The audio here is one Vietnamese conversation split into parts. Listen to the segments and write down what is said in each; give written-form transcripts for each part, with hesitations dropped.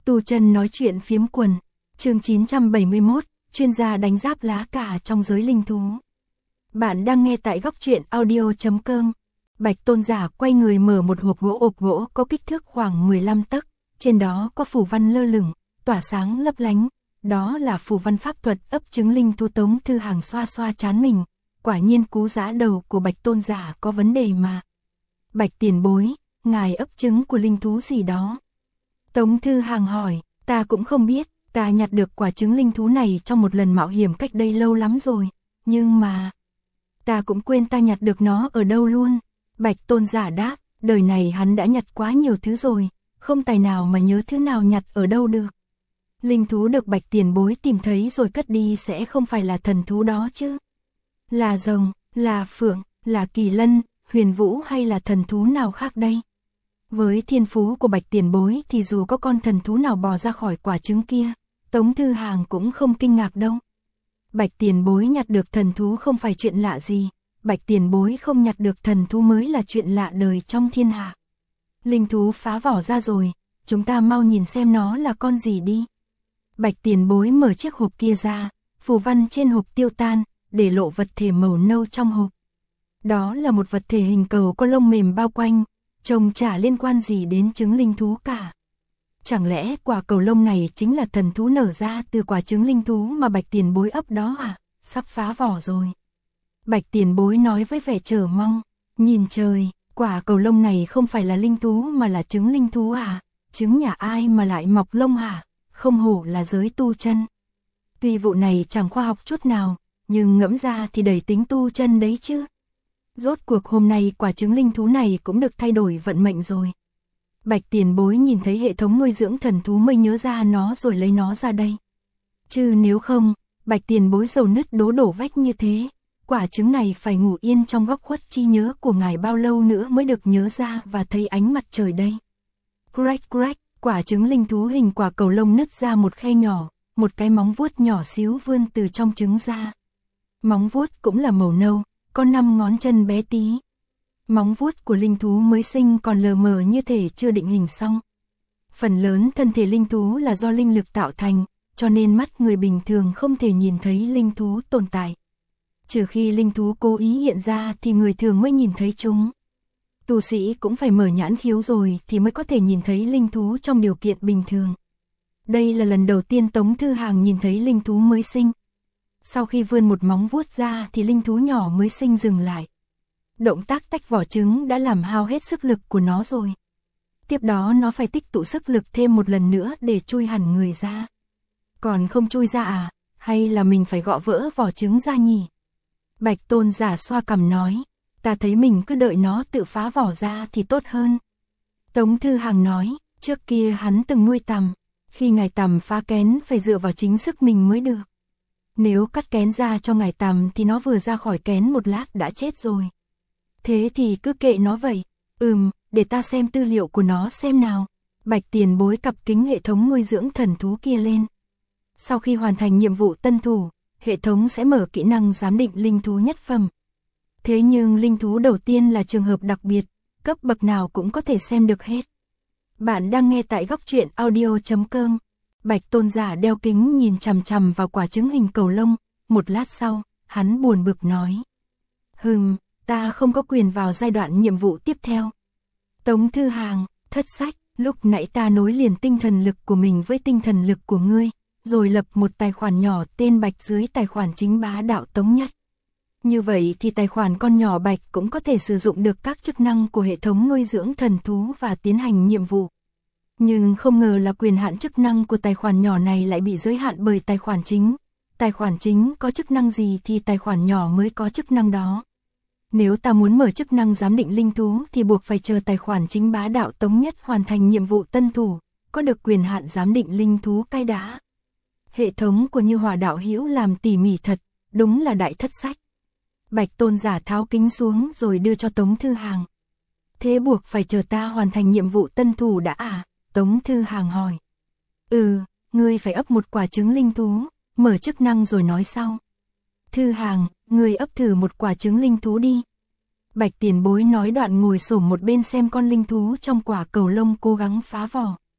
Tu chân nói chuyện phiếm quần, chương 971, chuyên gia đánh giáp lá cả trong giới linh thú. Bạn đang nghe tại góc truyện audio.com. Bạch Tôn giả quay người mở một hộp gỗ có kích thước khoảng 15 tấc, trên đó có phù văn lơ lửng, tỏa sáng lấp lánh. Đó là phù văn pháp thuật ấp trứng linh thú. Tống Thư Hàng xoa xoa trán mình, quả nhiên cú giã đầu của Bạch Tôn giả có vấn đề mà. Bạch tiền bối, ngài ấp trứng của linh thú gì đó? Tống Thư Hàng hỏi, ta cũng không biết, ta nhặt được quả trứng linh thú này trong một lần mạo hiểm cách đây lâu lắm rồi, nhưng mà ta cũng quên ta nhặt được nó ở đâu luôn. Bạch Tôn giả đáp, đời này hắn đã nhặt quá nhiều thứ rồi, không tài nào mà nhớ thứ nào nhặt ở đâu được. Linh thú được Bạch tiền bối tìm thấy rồi cất đi sẽ không phải là thần thú đó chứ? Là rồng, là phượng, là kỳ lân, huyền vũ hay là thần thú nào khác đây? Với thiên phú của Bạch tiền bối thì dù có con thần thú nào bò ra khỏi quả trứng kia, Tống Thư Hàng cũng không kinh ngạc đâu. Bạch tiền bối nhặt được thần thú không phải chuyện lạ gì, Bạch tiền bối không nhặt được thần thú mới là chuyện lạ đời trong thiên hạ. Linh thú phá vỏ ra rồi, chúng ta mau nhìn xem nó là con gì đi. Bạch tiền bối mở chiếc hộp kia ra, phù văn trên hộp tiêu tan, để lộ vật thể màu nâu trong hộp. Đó là một vật thể hình cầu có lông mềm bao quanh, trông chả liên quan gì đến trứng linh thú cả. Chẳng lẽ quả cầu lông này chính là thần thú nở ra từ quả trứng linh thú mà Bạch tiền bối ấp đó à? Sắp phá vỏ rồi. Bạch tiền bối nói với vẻ chờ mong, nhìn trời, quả cầu lông này không phải là linh thú mà là trứng linh thú à? Trứng nhà ai mà lại mọc lông hả? Không hổ là giới tu chân. Tuy vụ này chẳng khoa học chút nào, nhưng ngẫm ra thì đầy tính tu chân đấy chứ. Rốt cuộc hôm nay quả trứng linh thú này cũng được thay đổi vận mệnh rồi. Bạch tiền bối nhìn thấy hệ thống nuôi dưỡng thần thú mới nhớ ra nó rồi lấy nó ra đây. Chứ nếu không, Bạch tiền bối dầu nứt đổ vách như thế, quả trứng này phải ngủ yên trong góc khuất trí nhớ của ngài bao lâu nữa mới được nhớ ra và thấy ánh mặt trời đây. Crack, quả trứng linh thú hình quả cầu lông nứt ra một khe nhỏ, một cái móng vuốt nhỏ xíu vươn từ trong trứng ra. Móng vuốt cũng là màu nâu, có 5 ngón chân bé tí. Móng vuốt của linh thú mới sinh còn lờ mờ như thể chưa định hình xong. Phần lớn thân thể linh thú là do linh lực tạo thành, cho nên mắt người bình thường không thể nhìn thấy linh thú tồn tại. Trừ khi linh thú cố ý hiện ra thì người thường mới nhìn thấy chúng. Tu sĩ cũng phải mở nhãn khiếu rồi thì mới có thể nhìn thấy linh thú trong điều kiện bình thường. Đây là lần đầu tiên Tống Thư Hàng nhìn thấy linh thú mới sinh. Sau khi vươn một móng vuốt ra thì linh thú nhỏ mới sinh dừng lại. Động tác tách vỏ trứng đã làm hao hết sức lực của nó rồi. Tiếp đó nó phải tích tụ sức lực thêm một lần nữa để chui hẳn người ra. Còn không chui ra à? Hay là mình phải gõ vỡ vỏ trứng ra nhỉ? Bạch Tôn giả xoa cằm nói, ta thấy mình cứ đợi nó tự phá vỏ ra thì tốt hơn. Tống Thư Hàng nói, trước kia hắn từng nuôi tằm, khi ngài tằm phá kén phải dựa vào chính sức mình mới được. Nếu cắt kén ra cho ngài tằm thì nó vừa ra khỏi kén một lát đã chết rồi. Thế thì cứ kệ nó vậy. Để ta xem tư liệu của nó xem nào. Bạch tiền bối cặp kính hệ thống nuôi dưỡng thần thú kia lên. Sau khi hoàn thành nhiệm vụ tân thủ, hệ thống sẽ mở kỹ năng giám định linh thú nhất phẩm. Thế nhưng linh thú đầu tiên là trường hợp đặc biệt, cấp bậc nào cũng có thể xem được hết. Bạn đang nghe tại góc truyện audio.com. Bạch Tôn giả đeo kính nhìn chằm chằm vào quả trứng hình cầu lông, một lát sau, hắn buồn bực nói. Ta không có quyền vào giai đoạn nhiệm vụ tiếp theo. Tống Thư Hàng, thất sách, lúc nãy ta nối liền tinh thần lực của mình với tinh thần lực của ngươi, rồi lập một tài khoản nhỏ tên Bạch dưới tài khoản chính bá đạo Tống Nhất. Như vậy thì tài khoản con nhỏ Bạch cũng có thể sử dụng được các chức năng của hệ thống nuôi dưỡng thần thú và tiến hành nhiệm vụ. Nhưng không ngờ là quyền hạn chức năng của tài khoản nhỏ này lại bị giới hạn bởi tài khoản chính. Tài khoản chính có chức năng gì thì tài khoản nhỏ mới có chức năng đó. Nếu ta muốn mở chức năng giám định linh thú thì buộc phải chờ tài khoản chính bá đạo Tống Nhất hoàn thành nhiệm vụ tân thủ, có được quyền hạn giám định linh thú cái đã. Hệ thống của Như Hỏa đạo hữu làm tỉ mỉ thật, đúng là đại thất sách. Bạch Tôn giả tháo kính xuống rồi đưa cho Tống Thư Hàng. Thế buộc phải chờ ta hoàn thành nhiệm vụ tân thủ đã à? Tống Thư Hàng hỏi. Ngươi phải ấp một quả trứng linh thú, mở chức năng rồi nói sau. Thư Hàng, ngươi ấp thử một quả trứng linh thú đi. Bạch tiền bối nói đoạn ngồi xổm một bên xem con linh thú trong quả cầu lông cố gắng phá vỏ.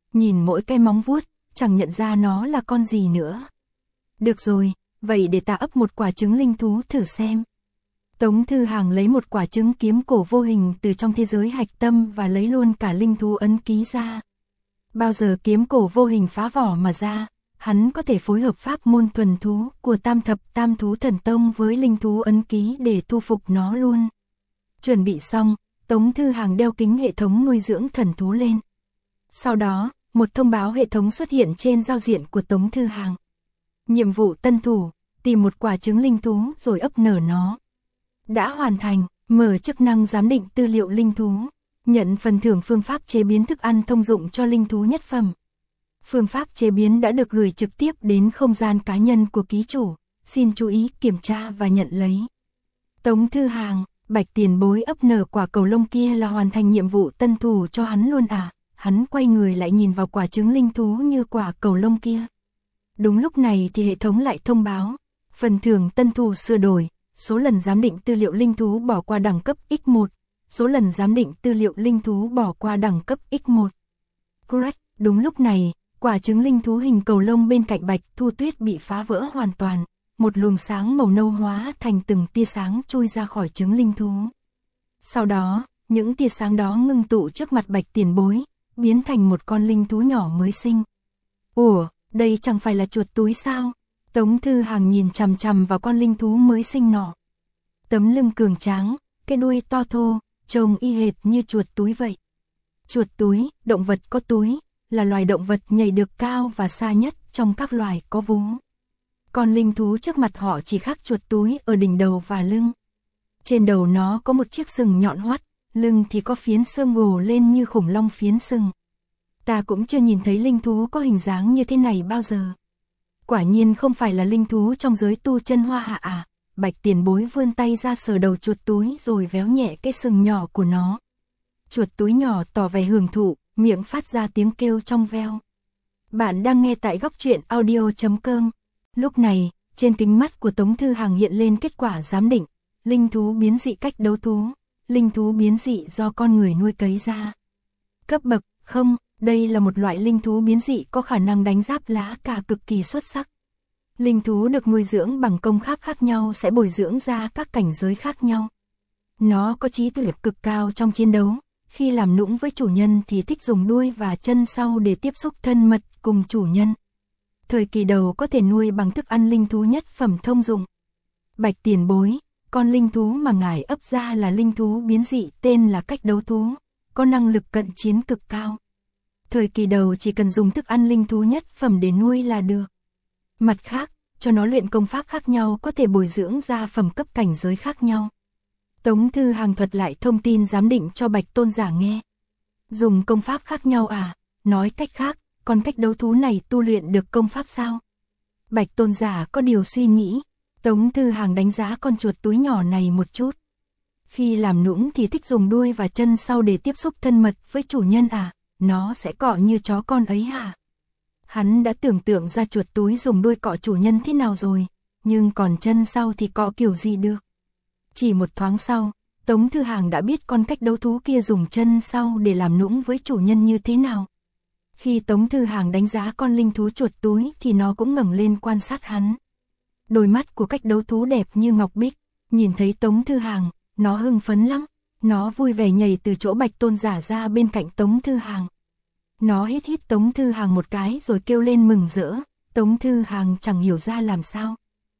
nhìn mỗi cái móng vuốt, chẳng nhận ra nó là con gì nữa. Được rồi, vậy để ta ấp một quả trứng linh thú thử xem. Tống Thư Hàng lấy một quả trứng kiếm cổ vô hình từ trong thế giới hạch tâm và lấy luôn cả linh thú ấn ký ra. Bao giờ kiếm cổ vô hình phá vỏ mà ra, hắn có thể phối hợp pháp môn thuần thú của Tam Thập Tam Thú Thần Tông với linh thú ấn ký để thu phục nó luôn. Chuẩn bị xong, Tống Thư Hàng đeo kính hệ thống nuôi dưỡng thần thú lên. Sau đó, một thông báo hệ thống xuất hiện trên giao diện của Tống Thư Hàng. Nhiệm vụ tân thủ, tìm một quả trứng linh thú rồi ấp nở nó. Đã hoàn thành, mở chức năng giám định tư liệu linh thú. Nhận phần thưởng phương pháp chế biến thức ăn thông dụng cho linh thú nhất phẩm. Phương pháp chế biến đã được gửi trực tiếp đến không gian cá nhân của ký chủ. Xin chú ý kiểm tra và nhận lấy. Tống Thư Hàng, Bạch tiền bối ấp nở quả cầu lông kia là hoàn thành nhiệm vụ tân thủ cho hắn luôn à? Hắn quay người lại nhìn vào quả trứng linh thú như quả cầu lông kia. Đúng lúc này thì hệ thống lại thông báo. Phần thưởng tân thủ sửa đổi. Số lần giám định tư liệu linh thú bỏ qua đẳng cấp X1. Số lần giám định tư liệu linh thú bỏ qua đẳng cấp X1. Correct, đúng lúc này, quả trứng linh thú hình cầu lông bên cạnh Bạch Thu Tuyết bị phá vỡ hoàn toàn. Một luồng sáng màu nâu hóa thành từng tia sáng chui ra khỏi trứng linh thú. Sau đó, những tia sáng đó ngưng tụ trước mặt Bạch tiền bối, biến thành một con linh thú nhỏ mới sinh. Ủa, đây chẳng phải là chuột túi sao? Tống Thư Hàng nhìn chằm chằm vào con linh thú mới sinh nọ. Tấm lưng cường tráng, cái đuôi to thô, trông y hệt như chuột túi vậy. Chuột túi, động vật có túi, là loài động vật nhảy được cao và xa nhất trong các loài có vú. Con linh thú trước mặt họ chỉ khác chuột túi ở đỉnh đầu và lưng. Trên đầu nó có một chiếc sừng nhọn hoắt, lưng thì có phiến xương gồ lên như khủng long phiến sừng. Ta cũng chưa nhìn thấy linh thú có hình dáng như thế này bao giờ. Quả nhiên không phải là linh thú trong giới tu chân Hoa Hạ à? Bạch tiền bối vươn tay ra sờ đầu chuột túi rồi véo nhẹ cái sừng nhỏ của nó. Chuột túi nhỏ tỏ vẻ hưởng thụ, miệng phát ra tiếng kêu trong veo. Bạn đang nghe tại góc truyện audio.com. Lúc này, trên kính mắt của Tống Thư Hàng hiện lên kết quả giám định. Linh thú biến dị cách đấu thú. Linh thú biến dị do con người nuôi cấy ra. Cấp bậc, không, đây là một loại linh thú biến dị có khả năng đánh giáp lá cả cực kỳ xuất sắc. Linh thú được nuôi dưỡng bằng công pháp khác nhau sẽ bồi dưỡng ra các cảnh giới khác nhau. Nó có trí tuệ cực cao trong chiến đấu, khi làm nũng với chủ nhân thì thích dùng đuôi và chân sau để tiếp xúc thân mật cùng chủ nhân. Thời kỳ đầu có thể nuôi bằng thức ăn linh thú nhất phẩm thông dụng. Bạch tiền bối, con linh thú mà ngài ấp ra là linh thú biến dị tên là cách đấu thú, có năng lực cận chiến cực cao. Thời kỳ đầu chỉ cần dùng thức ăn linh thú nhất phẩm để nuôi là được. Mặt khác, cho nó luyện công pháp khác nhau có thể bồi dưỡng ra phẩm cấp cảnh giới khác nhau. Tống Thư Hàng thuật lại thông tin giám định cho Bạch tôn giả nghe. Dùng công pháp khác nhau à? Nói cách khác, con cách đấu thú này tu luyện được công pháp sao? Bạch tôn giả có điều suy nghĩ. Tống Thư Hàng đánh giá con chuột túi nhỏ này một chút. Khi làm nũng thì thích dùng đuôi và chân sau để tiếp xúc thân mật với chủ nhân à? Nó sẽ cọ như chó con ấy hả? Hắn đã tưởng tượng ra chuột túi dùng đuôi cọ chủ nhân thế nào rồi, nhưng còn chân sau thì cọ kiểu gì được. Chỉ một thoáng sau, Tống Thư Hàng đã biết con cách đấu thú kia dùng chân sau để làm nũng với chủ nhân như thế nào. Khi Tống Thư Hàng đánh giá con linh thú chuột túi thì nó cũng ngẩng lên quan sát hắn. Đôi mắt của cách đấu thú đẹp như ngọc bích, nhìn thấy Tống Thư Hàng, nó hưng phấn lắm. Nó vui vẻ nhảy từ chỗ Bạch tôn giả ra bên cạnh Tống Thư Hàng. Nó hít Tống Thư Hàng một cái rồi kêu lên mừng rỡ. Tống Thư Hàng chẳng hiểu ra làm sao.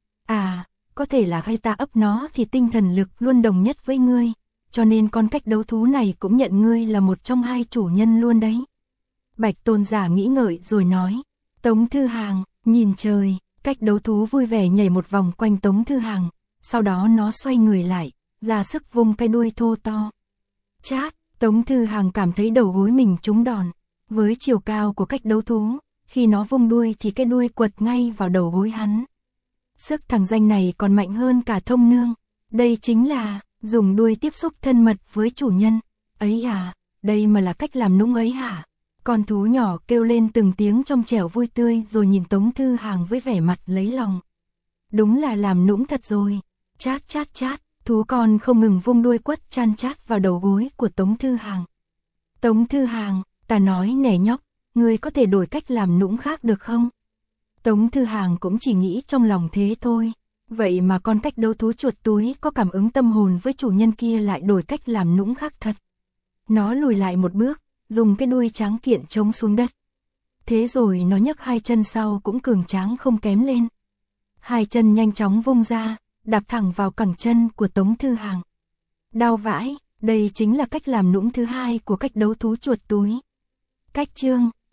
À, có thể là khi ta ấp nó thì tinh thần lực luôn đồng nhất với ngươi, cho nên con cách đấu thú này cũng nhận ngươi là một trong hai chủ nhân luôn đấy. Bạch tôn giả nghĩ ngợi rồi nói. Tống Thư Hàng, nhìn trời, cách đấu thú vui vẻ nhảy một vòng quanh Tống Thư Hàng, sau đó nó xoay người lại, ra sức vung cái đuôi thô to. Chát, Tống Thư Hàng cảm thấy đầu gối mình trúng đòn. Với chiều cao của cách đấu thú, khi nó vung đuôi thì cái đuôi quật ngay vào đầu gối hắn. Sức thằng danh này còn mạnh hơn cả thông nương. Đây chính là dùng đuôi tiếp xúc thân mật với chủ nhân. Ấy à, đây mà là cách làm nũng ấy hả? Con thú nhỏ kêu lên từng tiếng trong trẻo vui tươi rồi nhìn Tống Thư Hàng với vẻ mặt lấy lòng. Đúng là làm nũng thật rồi. Chát chát chát, thú con không ngừng vung đuôi quất chan chát vào đầu gối của Tống Thư Hàng. Tống Thư Hàng, ta nói nè nhóc, ngươi có thể đổi cách làm nũng khác được không? Tống Thư Hàng cũng chỉ nghĩ trong lòng thế thôi. Vậy mà con cách đấu thú chuột túi có cảm ứng tâm hồn với chủ nhân kia lại đổi cách làm nũng khác thật. Nó lùi lại một bước, dùng cái đuôi tráng kiện chống xuống đất. Thế rồi nó nhấc hai chân sau cũng cường tráng không kém lên. Hai chân nhanh chóng vung ra, đạp thẳng vào cẳng chân của Tống Thư Hàng. Đau vãi, đây chính là cách làm nũng thứ hai của cách đấu thú chuột túi. Cách chương